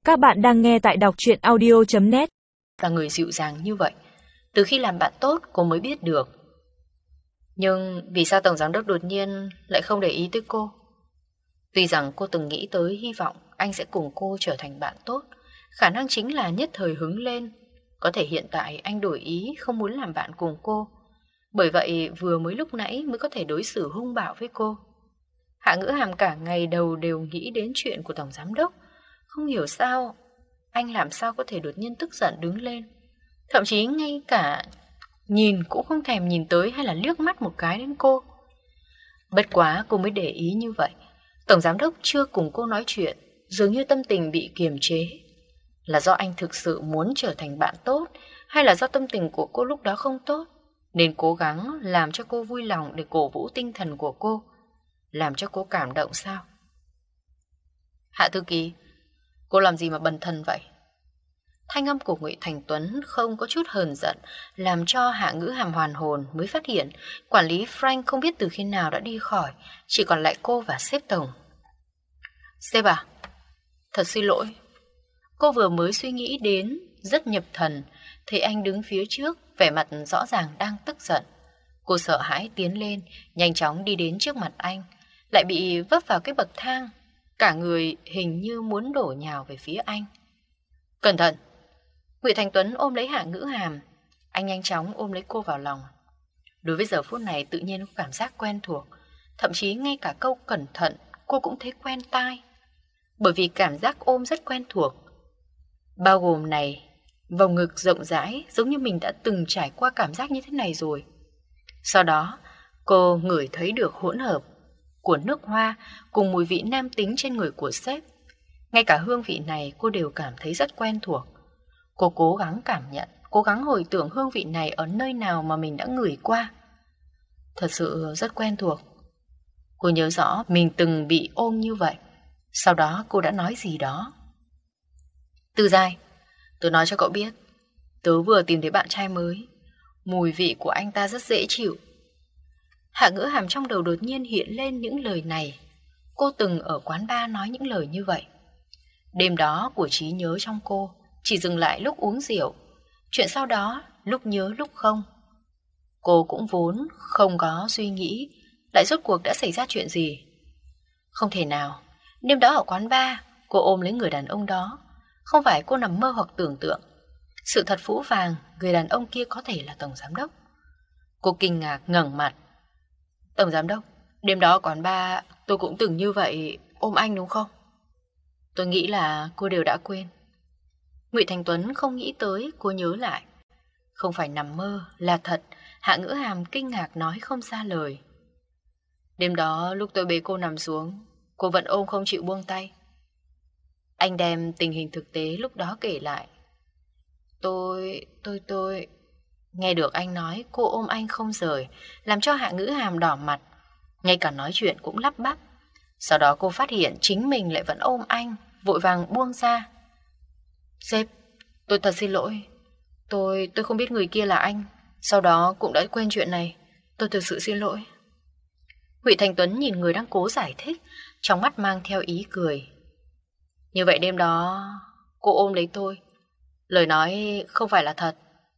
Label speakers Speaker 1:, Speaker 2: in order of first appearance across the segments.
Speaker 1: Các bạn đang nghe tại đọc truyện audio.net.
Speaker 2: Là người dịu dàng như vậy. Từ khi làm bạn tốt cô mới biết được. Nhưng vì sao Tổng Giám Đốc đột nhiên lại không để ý tới cô? Tuy rằng cô từng nghĩ tới hy vọng anh sẽ cùng cô trở thành bạn tốt, khả năng chính là nhất thời hứng lên. Có thể hiện tại anh đổi ý không muốn làm bạn cùng cô. Bởi vậy vừa mới lúc nãy mới có thể đối xử hung bạo với cô. Hạ Ngữ Hàm cả ngày đầu đều nghĩ đến chuyện của Tổng Giám Đốc. Không hiểu sao anh làm sao có thể đột nhiên tức giận đứng lên. Thậm chí ngay cả nhìn cũng không thèm nhìn tới hay là liếc mắt một cái đến cô. Bất quá cô mới để ý như vậy. Tổng Giám Đốc chưa cùng cô nói chuyện, dường như tâm tình bị kiềm chế. Là do anh thực sự muốn trở thành bạn tốt, hay là do tâm tình của cô lúc đó không tốt, nên cố gắng làm cho cô vui lòng để cổ vũ tinh thần của cô, làm cho cô cảm động sao? Hạ thư ký, cô làm gì mà bần thần vậy? Thanh âm của Ngụy Thành Tuấn không có chút hờn giận, làm cho Hạ Ngữ Hàm hoàn hồn mới phát hiện quản lý Frank không biết từ khi nào đã đi khỏi, chỉ còn lại cô và sếp Tổng. Sếp à, thật xin lỗi. Cô vừa mới suy nghĩ đến, rất nhập thần, thấy anh đứng phía trước, vẻ mặt rõ ràng đang tức giận. Cô sợ hãi tiến lên, nhanh chóng đi đến trước mặt anh, lại bị vấp vào cái bậc thang, cả người hình như muốn đổ nhào về phía anh. Cẩn thận! Ngụy Thành Tuấn ôm lấy Hạ Ngữ Hàm, anh nhanh chóng ôm lấy cô vào lòng. Đối với giờ phút này tự nhiên có cảm giác quen thuộc, thậm chí ngay cả câu cẩn thận cô cũng thấy quen tai. Bởi vì cảm giác ôm rất quen thuộc, bao gồm này, vòng ngực rộng rãi giống như mình đã từng trải qua cảm giác như thế này rồi. Sau đó, cô ngửi thấy được hỗn hợp của nước hoa cùng mùi vị nam tính trên người của sếp. Ngay cả hương vị này cô đều cảm thấy rất quen thuộc. Cô cố gắng cảm nhận, cố gắng hồi tưởng hương vị này ở nơi nào mà mình đã ngửi qua. Thật sự rất quen thuộc. Cô nhớ rõ mình từng bị ôm như vậy. Sau đó cô đã nói gì đó. Tư Giai, tớ nói cho cậu biết, tớ vừa tìm thấy bạn trai mới. Mùi vị của anh ta rất dễ chịu. Hạ Ngữ Hàm trong đầu đột nhiên hiện lên những lời này. Cô từng ở quán bar nói những lời như vậy. Đêm đó của trí nhớ trong cô chỉ dừng lại lúc uống rượu. Chuyện sau đó lúc nhớ lúc không. Cô cũng vốn không có suy nghĩ lại rốt cuộc đã xảy ra chuyện gì. Không thể nào. Đêm đó ở quán bar cô ôm lấy người đàn ông đó. Không phải cô nằm mơ hoặc tưởng tượng. Sự thật phũ phàng, người đàn ông kia có thể là Tổng Giám Đốc. Cô kinh ngạc ngẩng mặt. Tổng Giám Đốc, đêm đó ở quán bar tôi cũng từng như vậy ôm anh đúng không? Tôi nghĩ là cô đều đã quên. Ngụy Thành Tuấn không nghĩ tới, cô nhớ lại. Không phải nằm mơ, là thật. Hạ Ngữ Hàm kinh ngạc nói không ra lời. Đêm đó lúc tôi bế cô nằm xuống, cô vẫn ôm không chịu buông tay. Anh đem tình hình thực tế lúc đó kể lại. Tôi... Nghe được anh nói cô ôm anh không rời, làm cho Hạ Ngữ Hàm đỏ mặt. Ngay cả nói chuyện cũng lắp bắp. Sau đó cô phát hiện chính mình lại vẫn ôm anh, vội vàng buông ra. Sếp, tôi thật xin lỗi. Tôi không biết người kia là anh. Sau đó cũng đã quên chuyện này. Tôi thực sự xin lỗi. Ngụy Thành Tuấn nhìn người đang cố giải thích, trong mắt mang theo ý cười. Như vậy đêm đó cô ôm lấy tôi, lời nói không phải là thật.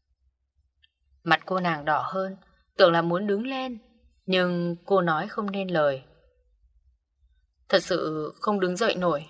Speaker 2: Mặt cô nàng đỏ hơn, tưởng là muốn đứng lên, nhưng cô nói không nên lời. Thật sự không đứng dậy nổi.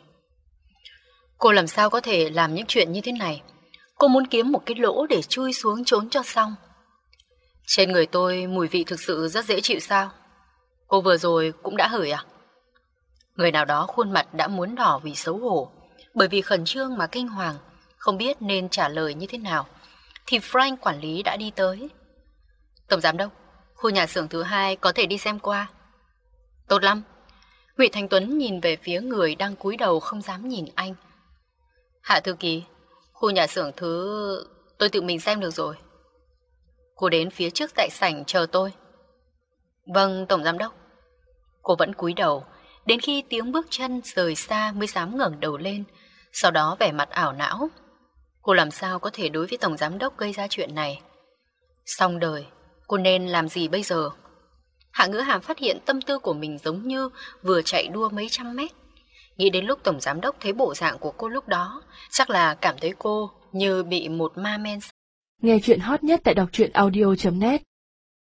Speaker 2: Cô làm sao có thể làm những chuyện như thế này? Cô muốn kiếm một cái lỗ để chui xuống trốn cho xong. Trên người tôi mùi vị thực sự rất dễ chịu sao? Cô vừa rồi cũng đã hửi à? Người nào đó khuôn mặt đã muốn đỏ vì xấu hổ, bởi vì khẩn trương mà kinh hoàng, không biết nên trả lời như thế nào. Thì Frank quản lý đã đi tới. Tổng Giám Đốc, khu nhà xưởng thứ 2 có thể đi xem qua. Tốt lắm. Ngụy Thành Tuấn nhìn về phía người đang cúi đầu không dám nhìn anh. Hạ thư ký, khu nhà xưởng thứ... tôi tự mình xem được rồi. Cô đến phía trước đại sảnh chờ tôi. Vâng, Tổng Giám Đốc. Cô vẫn cúi đầu, đến khi tiếng bước chân rời xa mới dám ngẩng đầu lên, sau đó vẻ mặt ảo não. Cô làm sao có thể đối với Tổng Giám Đốc gây ra chuyện này? Xong đời, cô nên làm gì bây giờ? Hạ Ngữ Hàm phát hiện tâm tư của mình giống như vừa chạy đua mấy trăm mét. Nghĩ đến lúc tổng giám đốc thấy bộ dạng của cô lúc đó, chắc là cảm thấy cô như bị một ma men.
Speaker 1: Nghe chuyện hot nhất tại đọc truyện audio.net